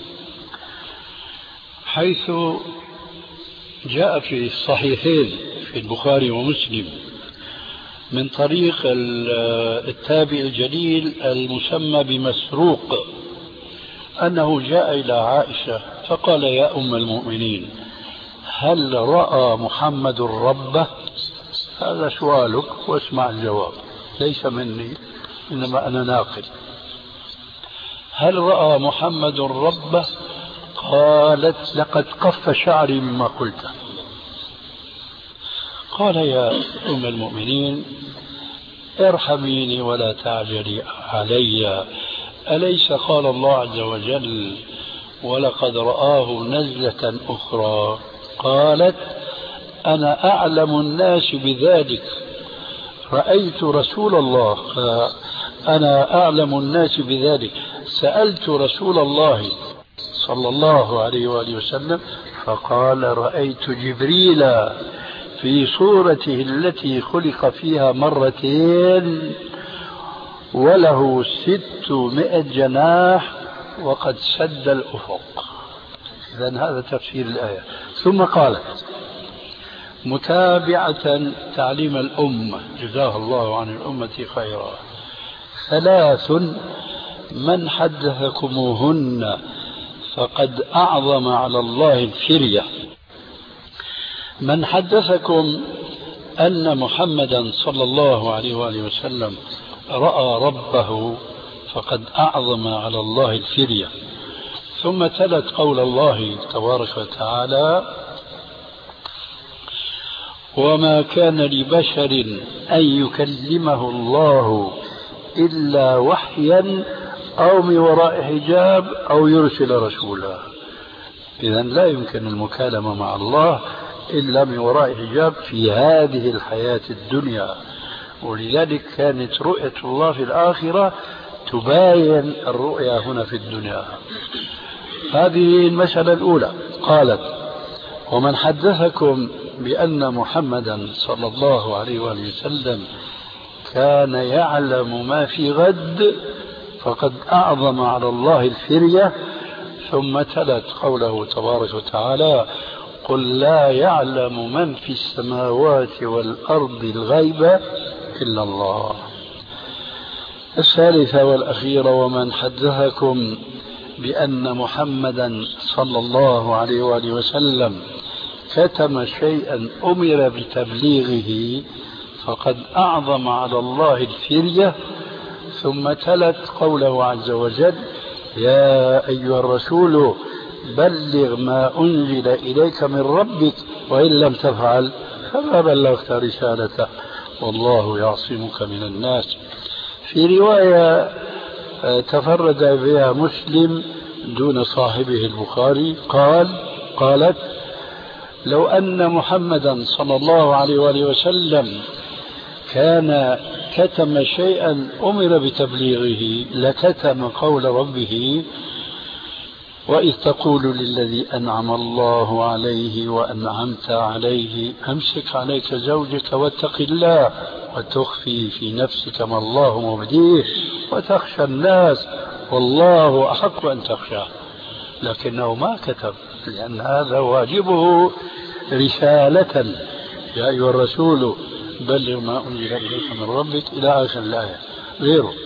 حيث جاء في الصحيحين في البخاري ومسلم من طريق التابع الجليل المسمى بمسروق أنه جاء إلى عائشة فقال يا أم المؤمنين هل رأى محمد ربه؟ هذا سؤالك واسمع الجواب، ليس مني إنما أنا ناقل. هل رأى محمد ربه؟ قالت لقد قف شعري مما قلت. قال يا أم المؤمنين ارحميني ولا تعجلي علي، أليس قال الله عز وجل ولقد رآه نزلة أخرى؟ قالت أنا أعلم الناس بذلك، رأيت رسول الله، أنا أعلم الناس بذلك، سألت رسول الله صلى الله عليه وآله وسلم فقال رأيت جبريل في صورته التي خلق فيها مرتين وله ستمائة جناح وقد سد الأفق. إذن هذا تفسير الآية. ثم قالت متابعة تعليم الأمة جزاها الله عن الأمة خيرا ثلاث من حدثكموهن فقد أعظم على الله الفرية. من حدثكم أن محمدا صلى الله عليه وآله وسلم رأى ربه فقد أعظم على الله الفرية. ثم تلت قول الله تبارك وتعالى وما كان لبشر أن يكلمه الله إلا وحيا أو من وراء حجاب أو يرسل رسولا. إذن لا يمكن المكالمة مع الله إلا من وراء حجاب في هذه الحياة الدنيا، ولذلك كانت رؤية الله في الآخرة تباين الرؤيا هنا في الدنيا. هذه المسألة الأولى. قالت ومن حدثكم بأن محمدا صلى الله عليه وآله وسلم كان يعلم ما في غد فقد أعظم على الله الفرية. ثم تلت قوله تبارك وتعالى قل لا يعلم من في السماوات والأرض الغيب إلا الله. الثالثة والأخيرة ومن حدثكم بأن محمدا صلى الله عليه وآله وسلم كتم شيئا أمر بتبليغه فقد أعظم على الله الفرية. ثم تلت قوله عز وجل: يا أيها الرسول بلغ ما أنزل إليك من ربك وإن لم تفعل فما بلغت رسالته والله يعصمك من الناس. في رواية تفرد بها مسلم دون صاحبه البخاري قال قالت: لو أن محمدا صلى الله عليه وآله وسلم كان كتم شيئا أمر بتبليغه لكتم قول ربه: وإذ تقول للذي أنعم الله عليه وأنعمت عليه أمسك عليك زوجك واتق الله وتخفي في نفسك ما الله مبديه وتخشى الناس والله أحق أن تخشاه. لكنه ما كتب لأن هذا واجبه رسالة: يا أيها الرسول بلغ ما أنزل إليك من ربك إلى آخر الآية. غيره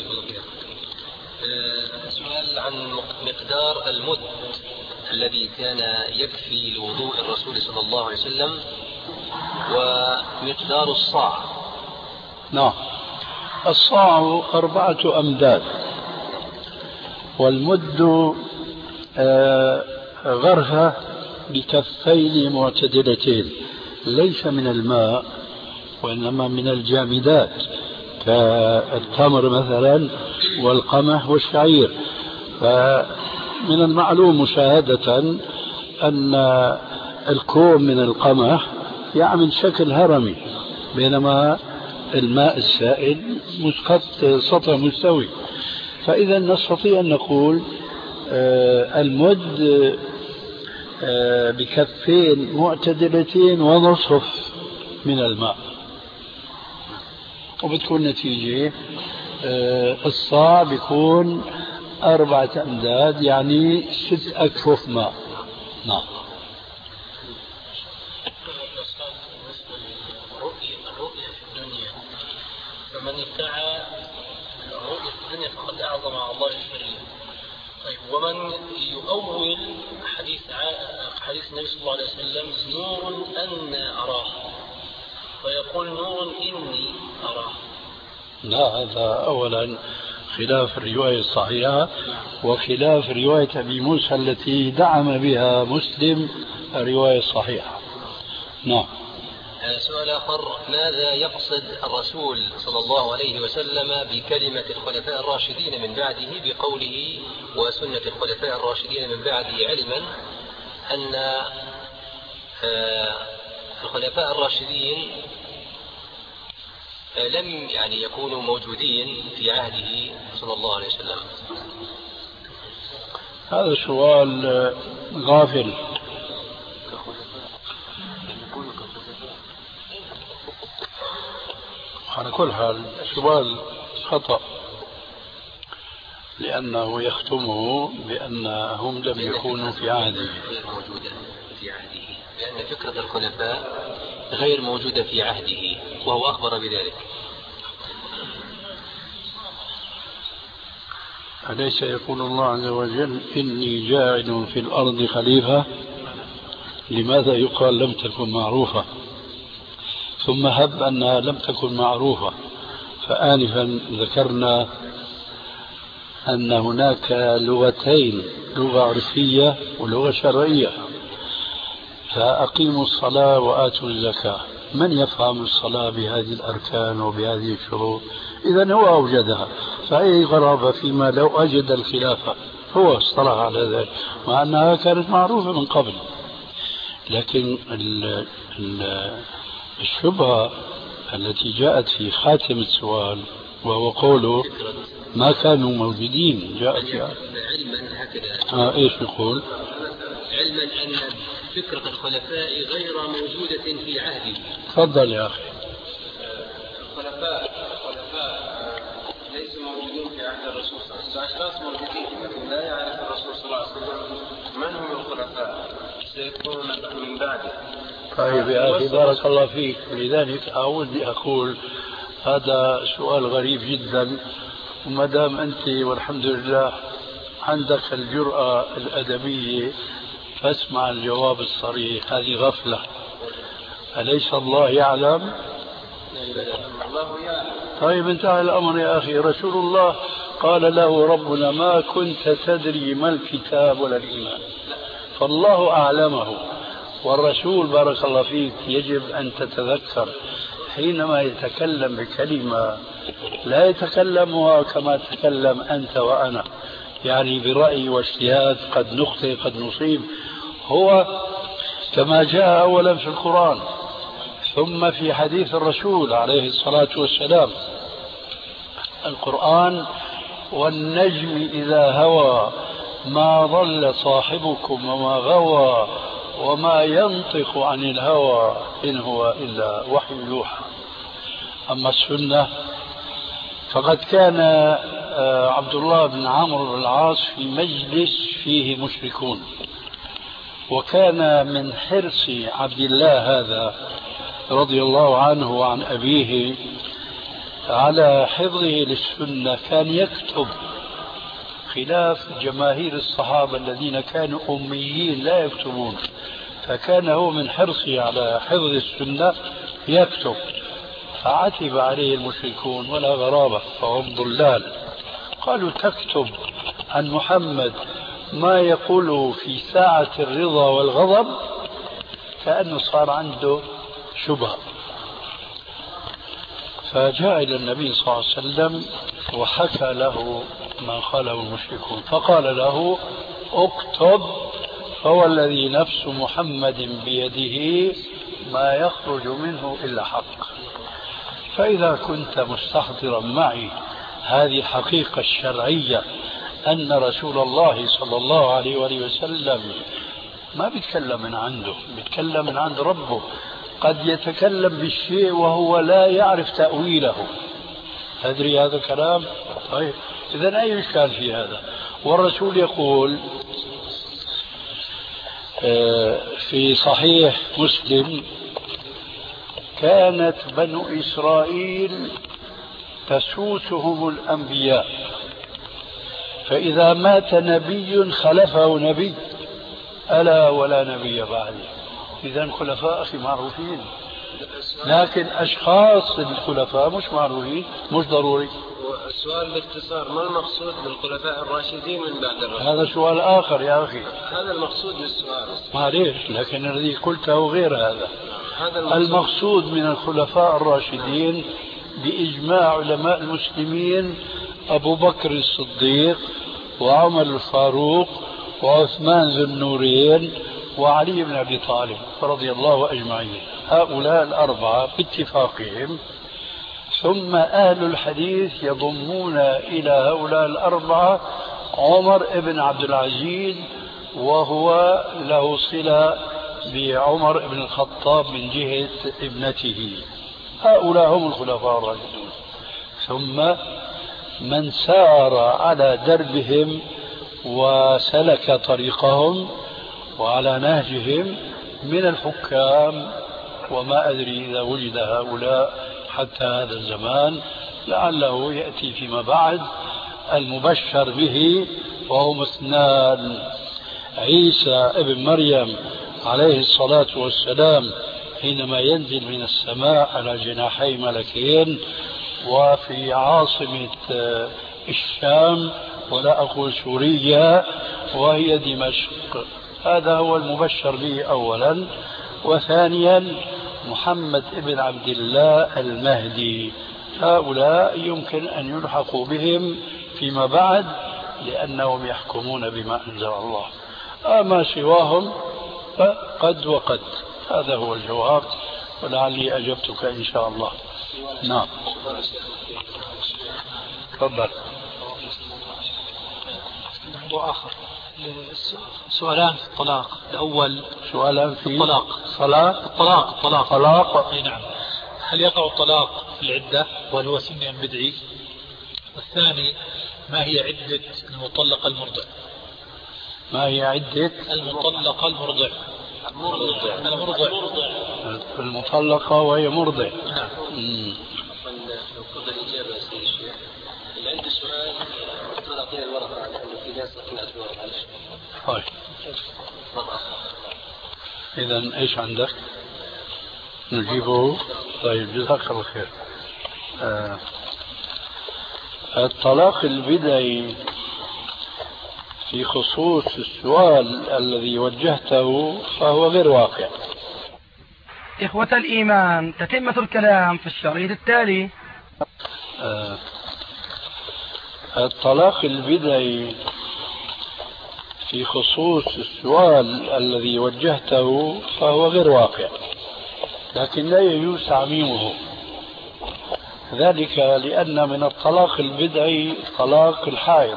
سؤال عن مقدار المد الذي كان يكفي لوضوء الرسول صلى الله عليه وسلم ومقدار الصاع. نعم، الصاع أربعة أمداد، والمد غرفة بكفين معتدلتين ليس من الماء وإنما من الجامدات كالتمر مثلا والقمح والشعير. فمن المعلوم مشاهدة أن الكوم من القمح يعمل شكل هرمي بينما الماء السائل مسقط سطح مستوي. فإذا نستطيع أن نقول المد بكفين معتدلتين ونصف من الماء، وبتكون نتيجة الصاع بيكون أربعة أمداد يعني ست أكفف ماء. نعم. الرؤية في الدنيا، فمن ادعى الرؤية في الدنيا فقد أعظم على الله الفرية. طيب، ومن يؤول حديث حديث النبي صلى الله عليه وسلم: نور أن أراه، ويقول: نور إني أراه. لا، هذا أولا خلاف الرواية الصحيحة وخلاف رواية أبي موسى التي دعم بها مسلم الرواية الصحيحة. نعم. سؤال آخر: ماذا يقصد الرسول صلى الله عليه وسلم بكلمة الخلفاء الراشدين من بعده بقوله وسنة الخلفاء الراشدين من بعده، علما أن الخلفاء الراشدين لم يعني يكونوا موجودين في عهده صلى الله عليه وسلم؟ هذا سؤال غافل. على كل حال سؤال خطأ، لأنه يختمه بأنهم لم يكونوا في عهده. غير موجودة في عهده، لأن فكرة الخلفاء غير موجودة في عهده وهو أخبر بذلك. أليس يقول الله عز وجل: إني جاعل في الأرض خليفة؟ لماذا يقال لم تكن معروفة؟ ثم هب أنها لم تكن معروفة، فآنفا ذكرنا أن هناك لغتين، لغة عرفية ولغة شرعية. فأقيموا الصلاة وآتوا الزكاة، من يفهم الصلاة بهذه الأركان وبهذه الشروط؟ إذن هو أوجدها، فأي غرابة فيما لو أجد الخلافة هو اصطلح على ذلك، مع أنها كانت معروفة من قبل. لكن ال ال الشبهة التي جاءت في خاتم السؤال وهو قوله ما كانوا موجودين، جاءت يعني علما هكذا. آه إيش يقول؟ علما أن فكرة الخلفاء غير موجودة في عهده. تفضل يا أخي. الخلفاء الخلفاء ليسوا موجودين في عهد الرسول صلى الله عليه وسلم، أشخاص موجودين لكن لا يعرف الرسول صلى الله عليه وسلم من هم الخلفاء، سيكونون من بعده. طيب يا أخي بارك الله فيك، لذلك أودي أقول هذا سؤال غريب جدا، وما دام أنت والحمد لله عندك الجرأة الأدبية فاسمع الجواب الصريح. هذه غفلة. أليس الله يعلم؟ طيب انتهى الأمر يا أخي. رسول الله قال له ربنا ما كنت تدري ما الكتاب ولا الإيمان، فالله أعلمه. والرسول بارك الله فيك يجب أن تتذكر حينما يتكلم بكلمة لا يتكلمها كما تكلم أنت وأنا، يعني برأي واجتهاد، قد نخطئ قد نصيب. هو كما جاء أولا في القرآن ثم في حديث الرسول عليه الصلاة والسلام. القرآن والنجم إذا هوى ما ضل صاحبكم وما غوى وما ينطق عن الهوى إن هو إلا وحي يوحى. أما السنة فقد كان عبد الله بن عمرو بن العاص في مجلس فيه مشركون، وكان من حرص عبد الله هذا رضي الله عنه وعن أبيه على حفظه للسنة كان يكتب، خلاف جماهير الصحابة الذين كانوا أميين لا يكتبون. فكان هو من حرصه على حفظ السنة يكتب، فعتب عليه المشركون ولا غرابة فهم ضلال. قالوا تكتب عن محمد ما يقوله في ساعة الرضا والغضب، كأنه صار عنده شبهة. فجاء إلى النبي صلى الله عليه وسلم وحكى له ما قاله المشركون، فقال له اكتب فهو الذي نفس محمد بيده ما يخرج منه إلا حق. فإذا كنت مستحضرا معي هذه الحقيقة الشرعية أن رسول الله صلى الله عليه وآله وسلم ما بيتكلم من عنده، بيتكلم من عند ربه، قد يتكلم بالشيء وهو لا يعرف تأويله. تدري هذا الكلام؟ طيب إذن أي إشكال في هذا؟ والرسول يقول في صحيح مسلم كانت بنو إسرائيل تسوسهم الأنبياء، فإذا مات نبي خلفه نبي ألا ولا نبي بعده. إذن خلفاء أخي معروفين، لكن أشخاص الخلفاء مش معروفين، مش ضروري. السؤال باختصار ما المقصود بالخلفاء الراشدين من بعد الرسول؟ هذا سؤال آخر يا أخي. هذا المقصود بالسؤال. معليش، لكن الذي قلته غير هذا. هذا المقصود. المقصود من الخلفاء الراشدين بإجماع علماء المسلمين أبو بكر الصديق وعمر الفاروق وعثمان ذو النورين وعلي بن أبي طالب رضي الله أجمعين، هؤلاء الأربعة باتفاقهم. ثم أهل الحديث يضمون إلى هؤلاء الأربعة عمر بن عبد العزيز، وهو له صلة بعمر بن الخطاب من جهة ابنته. هؤلاء هم الخلفاء الراشدون. ثم من سار على دربهم وسلك طريقهم وعلى نهجهم من الحكام، وما أدري إذا وجد هؤلاء حتى هذا الزمان، لعله يأتي فيما بعد المبشر به، وهم اثنان: عيسى ابن مريم عليه الصلاة والسلام حينما ينزل من السماء على جناحي ملكين وفي عاصمة الشام، ولا أقول سوريا، وهي دمشق. هذا هو المبشر به أولا. وثانيا محمد ابن عبد الله المهدي. هؤلاء يمكن أن يلحقوا بهم فيما بعد لأنهم يحكمون بما أنزل الله. أما سواهم فقد وقد. هذا هو الجواب، ولعلي أجبتك إن شاء الله. نعم تفضل. موضوع آخر، سؤالان في الطلاق. الأول سؤالان في الطلاق. صلاة الطلاق الطلاق طلاق. أي نعم. هل يقع الطلاق في العدة وهل هو سني أم بدعي؟ والثاني ما هي عدة المطلقة المرضع؟ ما هي عدة المطلقة المرضع؟ المرضع المرضع المطلقة وهي مرضع. نعم. لو قبل الإجابة يا سيدي الشيخ، اللي عندي سؤال ما أعطينا الورقة لأنه في ناس أثناء الورقة معلش. طيب إذا إيش عندك؟ نجيبه. طيب جزاك الله خير. آه. الطلاق البدعي في خصوص السؤال الذي وجهته فهو غير واقع. إخوة الإيمان، تتمة الكلام في الشريط التالي. آه. الطلاق البدعي في خصوص السؤال الذي وجهته فهو غير واقع، لكن لا يجوز تعميمه، ذلك لأن من الطلاق البدعي طلاق الحائض،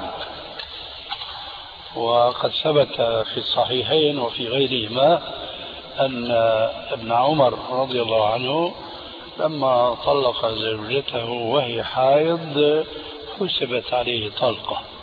وقد ثبت في الصحيحين وفي غيرهما أن ابن عمر رضي الله عنه لما طلق زوجته وهي حائض حسبت عليه طلقة.